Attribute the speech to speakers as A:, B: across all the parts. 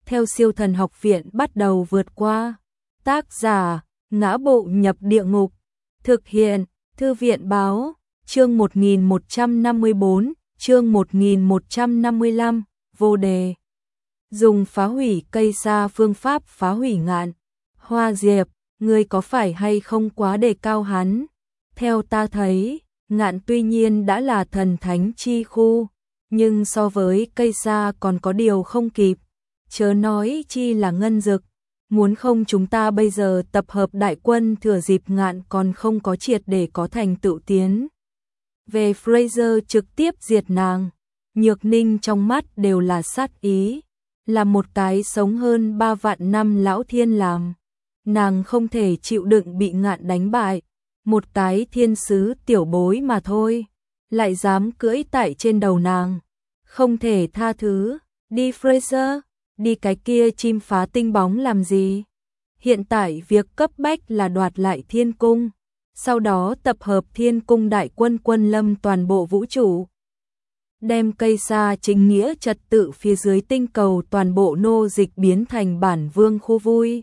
A: theo siêu thần học viện bắt đầu vượt qua. Tác giả, Ngã Bộ Nhập Địa Ngục. Thực hiện, Thư viện Báo. Chương 1154, chương 1155, vô đề. Dùng phá hủy cây sa phương pháp phá hủy Ngạn. Hoa Diệp, ngươi có phải hay không quá đề cao hắn? Theo ta thấy, Ngạn tuy nhiên đã là thần thánh chi khu, nhưng so với cây sa còn có điều không kịp. Chớ nói chi là Ngân Dực, muốn không chúng ta bây giờ tập hợp đại quân thừa dịp Ngạn còn không có triệt để có thành tựu tiến. Về Fraser trực tiếp diệt nàng. Nhược Ninh trong mắt đều là sát ý, là một cái sống hơn 3 vạn năm lão thiên làm. Nàng không thể chịu đựng bị Ngạn đánh bại, một cái thiên sứ tiểu bối mà thôi, lại dám cưỡi tại trên đầu nàng. Không thể tha thứ, đi Fraser, đi cái kia chim phá tinh bóng làm gì? Hiện tại việc cấp bách là đoạt lại thiên cung, sau đó tập hợp thiên cung đại quân quân lâm toàn bộ vũ trụ. Đem cây sa chính nghĩa trật tự phía dưới tinh cầu toàn bộ nô dịch biến thành bản vương khu vui.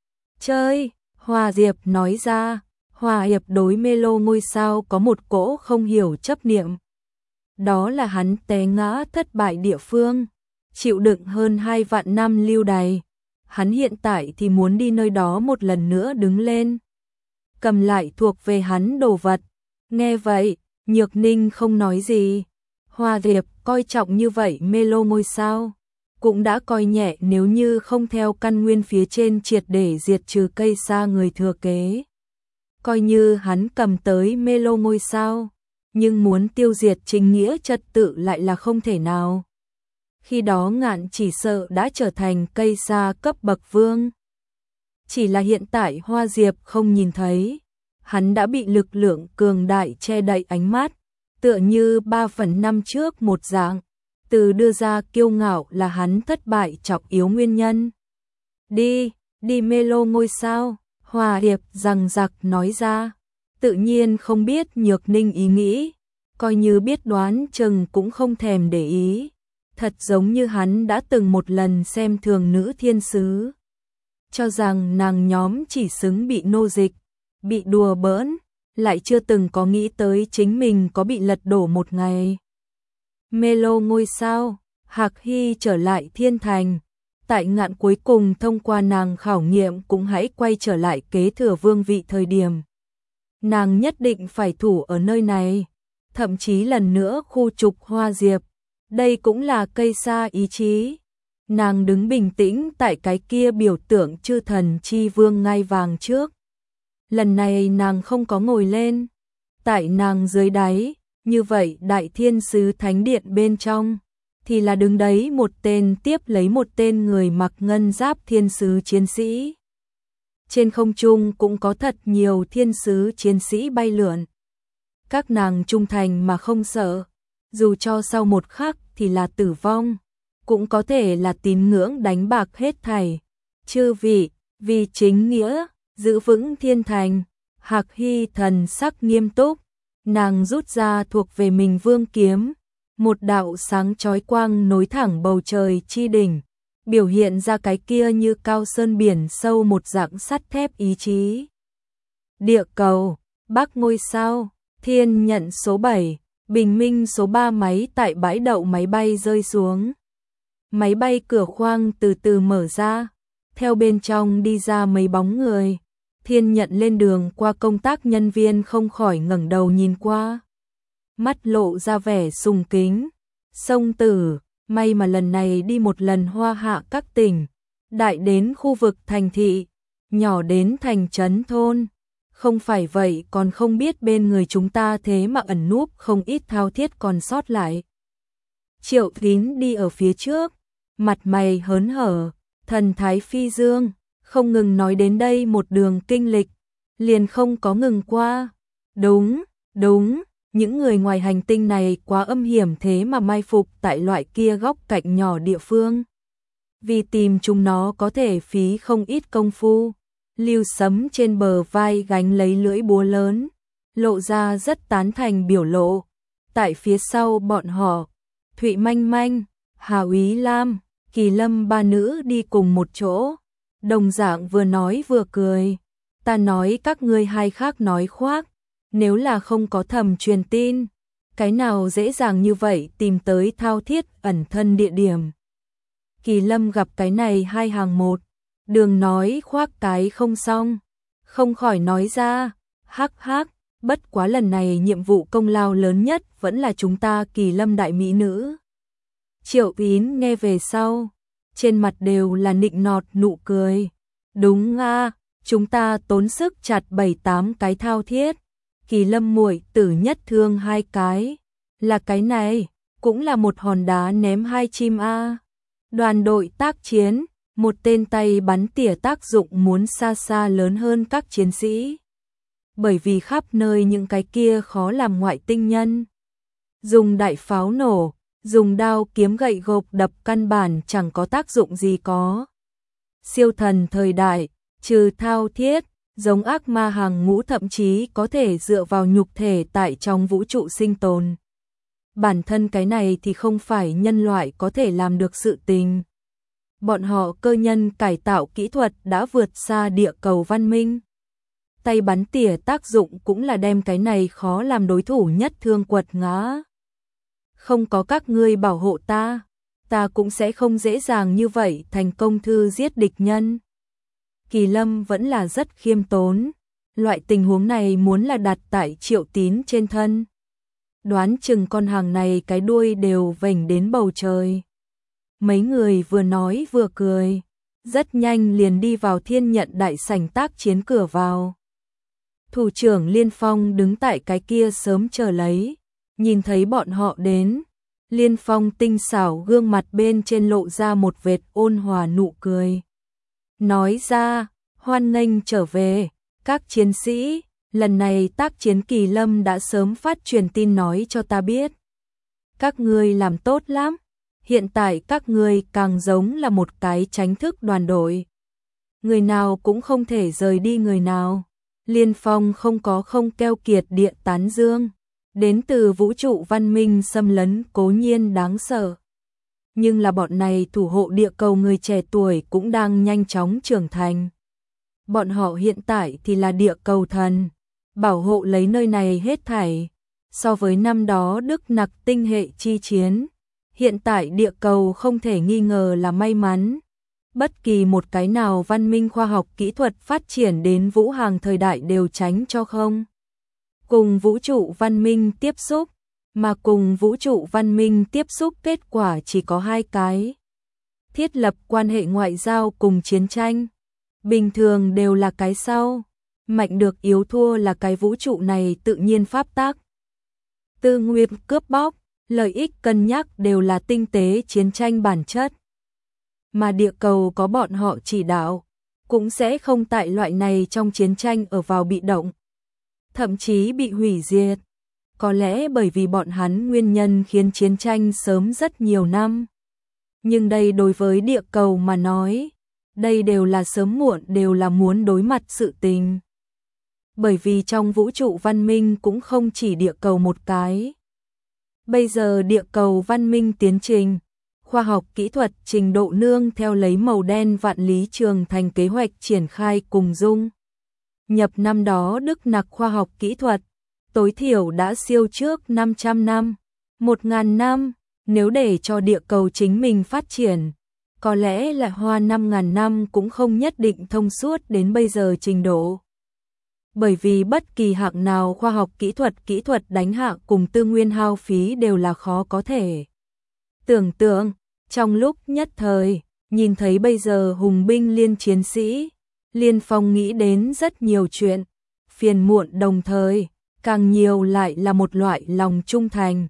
A: Chơi, Hoa Diệp nói ra. Hoa Diệp đối Melo ngôi sao có một cỗ không hiểu chấp niệm. Đó là hắn té ngã thất bại địa phương, chịu đựng hơn 2 vạn năm lưu đày. Hắn hiện tại thì muốn đi nơi đó một lần nữa đứng lên, cầm lại thuộc về hắn đồ vật. Nghe vậy, Nhược Ninh không nói gì. Hoa Diệp coi trọng như vậy Melo ngôi sao, cũng đã coi nhẹ nếu như không theo căn nguyên phía trên triệt để diệt trừ cây sa người thừa kế. Coi như hắn cầm tới Melo ngôi sao, nhưng muốn tiêu diệt chính nghĩa trật tự lại là không thể nào. Khi đó Ngạn chỉ sợ đã trở thành cây sa cấp bậc vương. Chỉ là hiện tại Hoa Diệp không nhìn thấy, hắn đã bị lực lượng cường đại che đậy ánh mắt, tựa như 3 phần năm trước một dạng, từ đưa ra kiêu ngạo là hắn thất bại trọng yếu nguyên nhân. Đi Melo ngôi sao, Hoa Diệp rằng giặc nói ra, tự nhiên không biết Nhược Ninh ý nghĩ, coi như biết đoán chừng cũng không thèm để ý, thật giống như hắn đã từng một lần xem thường nữ thiên sứ, cho rằng nàng nhóm chỉ xứng bị nô dịch, bị đùa bỡn, lại chưa từng có nghĩ tới chính mình có bị lật đổ một ngày. Melo ngôi sao, Hạc Hy trở lại thiên thành. Tại Ngạn cuối cùng thông qua nàng khảo nghiệm cũng hãy quay trở lại kế thừa vương vị thời điểm. Nàng nhất định phải thủ ở nơi này, thậm chí lần nữa khu trục Hoa Diệp. Đây cũng là cây sa ý chí. Nàng đứng bình tĩnh tại cái kia biểu tượng chư thần chi vương ngai vàng trước. Lần này nàng không có ngồi lên, tại nàng dưới đáy, như vậy đại thiên sứ thánh điện bên trong thì là đứng đấy một tên tiếp lấy một tên người mặc ngân giáp thiên sứ chiến sĩ. Trên không trung cũng có thật nhiều thiên sứ chiến sĩ bay lượn. Các nàng trung thành mà không sợ, dù cho sau một khắc thì là tử vong, cũng có thể là tín ngưỡng đánh bạc hết thảy. Chư vị, vì chính nghĩa, giữ vững thiên thành. Hạc Hy thần sắc nghiêm túc, nàng rút ra thuộc về mình vương kiếm, một đạo sáng chói quang nối thẳng bầu trời chi đỉnh, biểu hiện ra cái kia như cao sơn biển sâu một dạng sắt thép ý chí. Địa cầu, Bắc ngôi sao, Thiên Nhận số 7, Bình Minh số 3 máy tại bãi đậu máy bay rơi xuống. Máy bay cửa khoang từ từ mở ra, theo bên trong đi ra mấy bóng người. Thiên Nhận lên đường qua công tác nhân viên không khỏi ngẩng đầu nhìn qua, mắt lộ ra vẻ sùng kính. Sông Tử, may mà lần này đi một lần hoa hạ các tỉnh, đại đến khu vực thành thị, nhỏ đến thành trấn thôn, không phải vậy còn không biết bên người chúng ta thế mà ẩn núp không ít thao thiết còn sót lại. Triệu Tín đi ở phía trước, mặt mày hớn hở, thần thái phi dương, không ngừng nói đến đây một đường kinh lịch, liền không có ngừng qua. Đúng, những người ngoài hành tinh này quá âm hiểm thế mà mai phục tại loại kia góc cạnh nhỏ địa phương. Vì tìm chúng nó có thể phí không ít công phu. Lưu Sấm trên bờ vai gánh lấy lưỡi búa lớn, lộ ra rất tán thành biểu lộ. Tại phía sau bọn họ, Thụy Manh Manh, Hà Úy Lam, Kỳ Lâm ba nữ đi cùng một chỗ, đồng dạng vừa nói vừa cười. Ta nói các ngươi hai khác nói khoác, nếu là không có thầm truyền tin, cái nào dễ dàng như vậy tìm tới thao thiết ẩn thân địa điểm. Kỳ Lâm gặp cái này hai hàng một, đường nói khoác cái không xong, không khỏi nói ra, hắc hắc, bất quá lần này nhiệm vụ công lao lớn nhất vẫn là chúng ta Kỳ Lâm đại mỹ nữ. Triệu Tín nghe về sau, trên mặt đều là nịnh nọt nụ cười. Đúng a, chúng ta tốn sức chặt 7-8 cái thao thiết, Kỳ Lâm muội tử nhất thương 2 cái, là cái này, cũng là một hòn đá ném 2 chim a. Đoàn đội tác chiến, một tên tay bắn tỉa tác dụng muốn xa xa lớn hơn các chiến sĩ. Bởi vì khắp nơi những cái kia khó làm ngoại tinh nhân. Dùng đại pháo nổ, dùng đao kiếm gậy gộc đập căn bản chẳng có tác dụng gì có. Siêu thần thời đại, trừ thao thiết, giống ác ma hàng ngũ thậm chí có thể dựa vào nhục thể tại trong vũ trụ sinh tồn. Bản thân cái này thì không phải nhân loại có thể làm được sự tình. Bọn họ cơ nhân cải tạo kỹ thuật đã vượt xa địa cầu văn minh. Tay bắn tỉa tác dụng cũng là đem cái này khó làm đối thủ nhất thương quật ngã. Không có các ngươi bảo hộ ta cũng sẽ không dễ dàng như vậy thành công thư giết địch nhân. Kỳ Lâm vẫn là rất khiêm tốn, loại tình huống này muốn là đặt tại Triệu Tín trên thân. Đoán chừng con hàng này cái đuôi đều vểnh đến bầu trời. Mấy người vừa nói vừa cười, rất nhanh liền đi vào Thiên Nhận đại sảnh tác chiến cửa vào. Thủ trưởng Liên Phong đứng tại cái kia sớm chờ lấy, nhìn thấy bọn họ đến, Liên Phong tinh xảo gương mặt bên trên lộ ra một vệt ôn hòa nụ cười. Nói ra, hoan nghênh trở về, các chiến sĩ, lần này tác chiến Kỳ Lâm đã sớm phát truyền tin nói cho ta biết. Các ngươi làm tốt lắm, hiện tại các ngươi càng giống là một cái tránh thức đoàn đội. Người nào cũng không thể rời đi người nào. Liên Phong không keo kiệt địa tán dương. Đến từ vũ trụ văn minh xâm lấn cố nhiên đáng sợ. Nhưng là bọn này thủ hộ địa cầu người trẻ tuổi cũng đang nhanh chóng trưởng thành. Bọn họ hiện tại thì là địa cầu thần, bảo hộ lấy nơi này hết thảy. So với năm đó Đức Nặc tinh hệ chi chiến, hiện tại địa cầu không thể nghi ngờ là may mắn. Bất kỳ một cái nào văn minh khoa học kỹ thuật phát triển đến vũ hàng thời đại đều tránh cho không. Cùng vũ trụ văn minh tiếp xúc, mà cùng vũ trụ văn minh tiếp xúc kết quả chỉ có 2 cái. Thiết lập quan hệ ngoại giao cùng chiến tranh. Bình thường đều là cái sau, mạnh được yếu thua là cái vũ trụ này tự nhiên pháp tắc. Tư nguyên cướp bóc, lợi ích cân nhắc đều là tinh tế chiến tranh bản chất. Mà địa cầu có bọn họ chỉ đạo, cũng sẽ không tại loại này trong chiến tranh ở vào bị động, thậm chí bị hủy diệt. Có lẽ bởi vì bọn hắn nguyên nhân khiến chiến tranh sớm rất nhiều năm. Nhưng đây đối với địa cầu mà nói, đây đều là sớm muộn đều là muốn đối mặt sự tình. Bởi vì trong vũ trụ văn minh cũng không chỉ địa cầu một cái. Bây giờ địa cầu văn minh tiến trình, khoa học kỹ thuật trình độ nương theo lấy màu đen vạn lý trường thành kế hoạch triển khai cùng dung. Nhập năm đó Đức Nặc khoa học kỹ thuật, tối thiểu đã siêu trước 500 năm, 1000 năm, nếu để cho địa cầu chính mình phát triển, có lẽ là hoa 5000 năm cũng không nhất định thông suốt đến bây giờ trình độ. Bởi vì bất kỳ hạng nào khoa học kỹ thuật đánh hạ cùng tư nguyên hao phí đều là khó có thể. Tưởng tượng, trong lúc nhất thời, nhìn thấy bây giờ hùng binh liên chiến sĩ, Liên Phong nghĩ đến rất nhiều chuyện, phiền muộn đồng thời, càng nhiều lại là một loại lòng trung thành.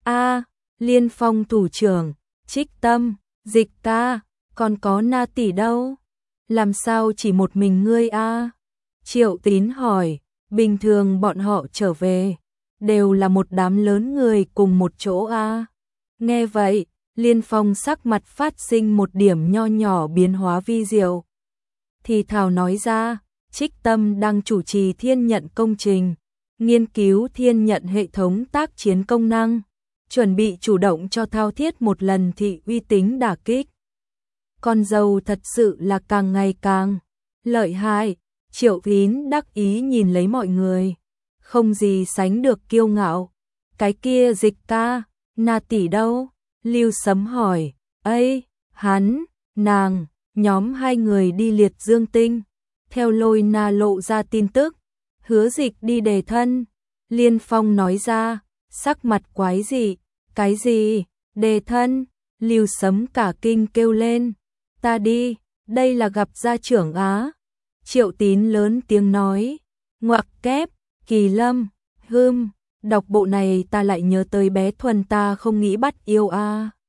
A: Liên Phong thủ trưởng, Trích Tâm, Dịch ca, còn có Na tỷ đâu? Làm sao chỉ một mình ngươi Triệu Tín hỏi, bình thường bọn họ trở về, đều là một đám lớn người cùng một chỗ Nghe vậy, Liên Phong sắc mặt phát sinh một điểm nho nhỏ biến hóa vi diệu. Thì thào nói ra, Trích Tâm đang chủ trì Thiên Nhận công trình, nghiên cứu Thiên Nhận hệ thống tác chiến công năng, chuẩn bị chủ động cho thao thiết một lần thị uy tín đả kích. con dâu thật sự là càng ngày càng lợi hại. Triệu Tín đắc ý nhìn lấy mọi người, không gì sánh được kiêu ngạo. Cái kia Dịch ca, Na tỷ đâu? Lưu Sấm hỏi. Ấy, hắn, nàng, nhóm hai người đi liệt dương tinh. Theo Lôi Na lộ ra tin tức, Hứa Dịch đi đề thân. Liên Phong nói ra, sắc mặt quái dị. Cái gì? Đề thân? Lưu Sấm cả kinh kêu lên. Ta đi, đây là gặp gia trưởng Á. Triệu Tín lớn tiếng nói. Ngoặc kép, Kỳ Lâm, đọc bộ này ta lại nhớ tới bé Thuần ta không nghĩ bắt yêu a.